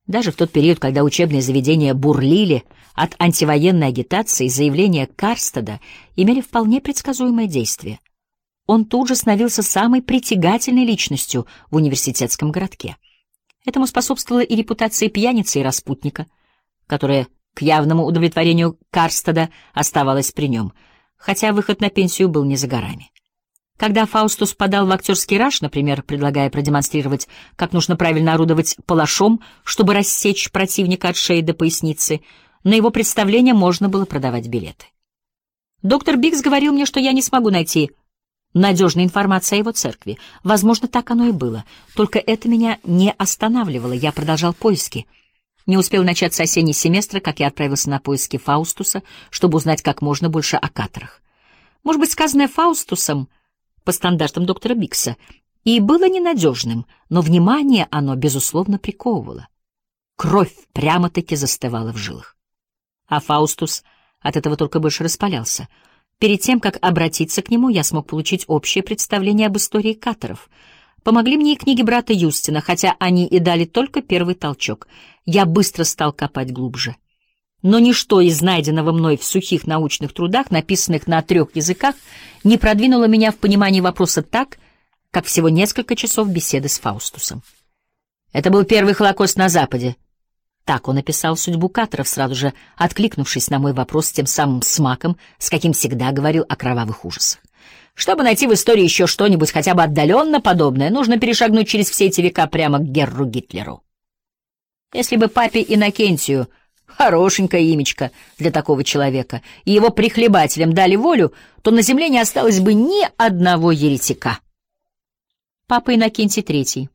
Даже в тот период, когда учебные заведения бурлили от антивоенной агитации, заявления Карстеда имели вполне предсказуемое действие. Он тут же становился самой притягательной личностью в университетском городке. Этому способствовала и репутация пьяницы и распутника, которая к явному удовлетворению Карстеда оставалась при нем, хотя выход на пенсию был не за горами. Когда Фаустус подал в актерский раж, например, предлагая продемонстрировать, как нужно правильно орудовать палашом, чтобы рассечь противника от шеи до поясницы, на его представление можно было продавать билеты. Доктор Бикс говорил мне, что я не смогу найти надежной информации о его церкви. Возможно, так оно и было. Только это меня не останавливало. Я продолжал поиски. Не успел начаться осенний семестр, как я отправился на поиски Фаустуса, чтобы узнать как можно больше о каторах. Может быть, сказанное Фаустусом по стандартам доктора Бикса и было ненадежным, но внимание оно, безусловно, приковывало. Кровь прямо-таки застывала в жилах. А Фаустус от этого только больше распалялся. Перед тем, как обратиться к нему, я смог получить общее представление об истории каторов. Помогли мне и книги брата Юстина, хотя они и дали только первый толчок. Я быстро стал копать глубже. Но ничто из найденного мной в сухих научных трудах, написанных на 3 языках, не продвинуло меня в понимании вопроса так, как всего несколько часов беседы с Фаустусом. Это был первый Холокост на Западе. Так он описал судьбу каторов, сразу же откликнувшись на мой вопрос с тем самым смаком, с каким всегда говорил о кровавых ужасах. Чтобы найти в истории еще что-нибудь хотя бы отдаленно подобное, нужно перешагнуть через все эти века прямо к Герру Гитлеру. Если бы папе Иннокентию, хорошенькое имечко для такого человека, и его прихлебателям дали волю, то на земле не осталось бы ни одного еретика. Папа Иннокентий III,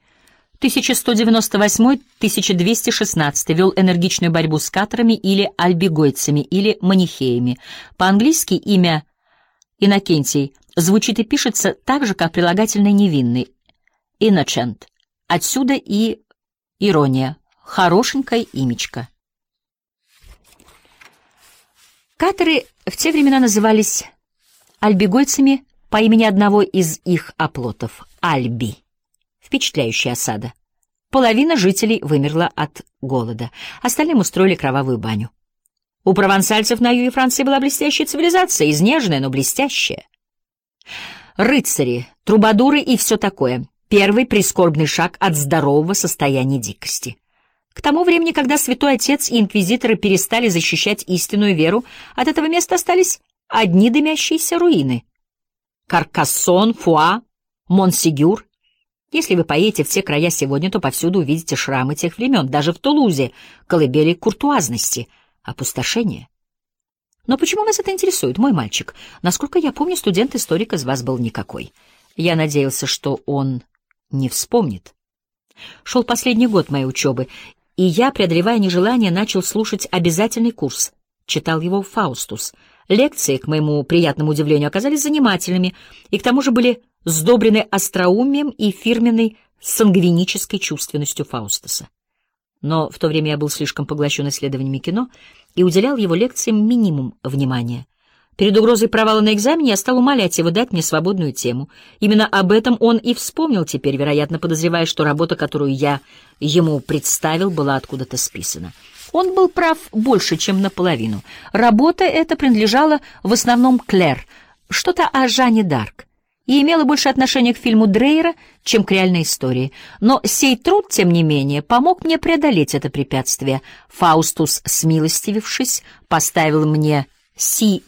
1198-1216, вел энергичную борьбу с каторами или альбигойцами, или манихеями. По-английски имя Иннокентий звучит и пишется так же, как прилагательное невинный — innocent. Отсюда и ирония — хорошенькое имечко. Каторы в те времена назывались альбигойцами по имени одного из их оплотов — Альби. Впечатляющая осада. Половина жителей вымерла от голода, остальным устроили кровавую баню. У провансальцев на юге Франции была блестящая цивилизация, изнеженная, но блестящая. Рыцари, трубадуры и все такое. Первый прискорбный шаг от здорового состояния дикости. К тому времени, когда Святой Отец и инквизиторы перестали защищать истинную веру, от этого места остались одни дымящиеся руины. Каркассон, Фуа, Монсигюр. Если вы поедете в те края сегодня, то повсюду увидите шрамы тех времен, даже в Тулузе, колыбели куртуазности, опустошения. Но почему вас это интересует, мой мальчик? Насколько я помню, студент-историк из вас был никакой. Я надеялся, что он не вспомнит. Шел последний год моей учебы, и я, преодолевая нежелание, начал слушать обязательный курс. Читал его Фаустус. Лекции, к моему приятному удивлению, оказались занимательными, и к тому же были сдобрены остроумием и фирменной сангвинической чувственностью Фаустуса. Но в то время я был слишком поглощен исследованиями кино и уделял его лекциям минимум внимания. Перед угрозой провала на экзамене я стал умолять его дать мне свободную тему. Именно об этом он и вспомнил теперь, вероятно, подозревая, что работа, которую я ему представил, была откуда-то списана. Он был прав больше, чем наполовину. Работа эта принадлежала в основном Клэр, что-то о Жанне д'Арк, и имела больше отношения к фильму Дрейера, чем к реальной истории. Но сей труд, тем не менее, помог мне преодолеть это препятствие. Фаустус, смилостивившись, поставил мне C-.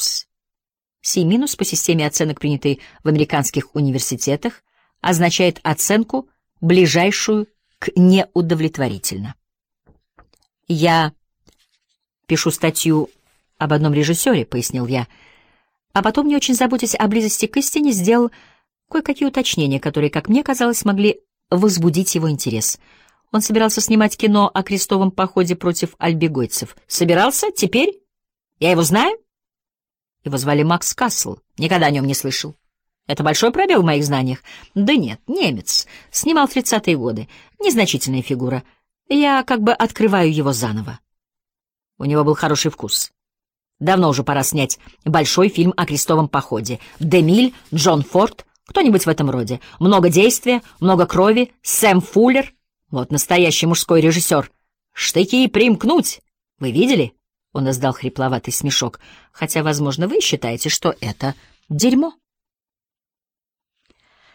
C- по системе оценок, принятой в американских университетах, означает оценку, ближайшую к неудовлетворительно. «Я пишу статью об одном режиссере», — пояснил я, а потом, не очень заботясь о близости к истине, сделал кое-какие уточнения, которые, как мне казалось, могли возбудить его интерес. Он собирался снимать кино о крестовом походе против альбигойцев. «Собирался? Теперь? Я его знаю?» Его звали Макс Кассел. Никогда о нем не слышал. Это большой пробел в моих знаниях? Да нет, немец. Снимал в 30-е годы. Незначительная фигура. Я как бы открываю его заново. У него был хороший вкус. Давно уже пора снять большой фильм о крестовом походе. Демиль, Джон Форд, кто-нибудь в этом роде. Много действия, много крови, Сэм Фуллер. Вот настоящий мужской режиссер. Штыки примкнуть! Вы видели?» Он издал хрипловатый смешок, хотя, возможно, вы считаете, что это дерьмо.